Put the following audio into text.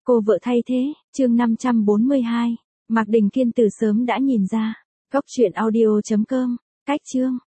Cô vợ thay thế, chương 542. Mạc Đình Kiên từ sớm đã nhìn ra. Cốc truyện audio.com, cách chương.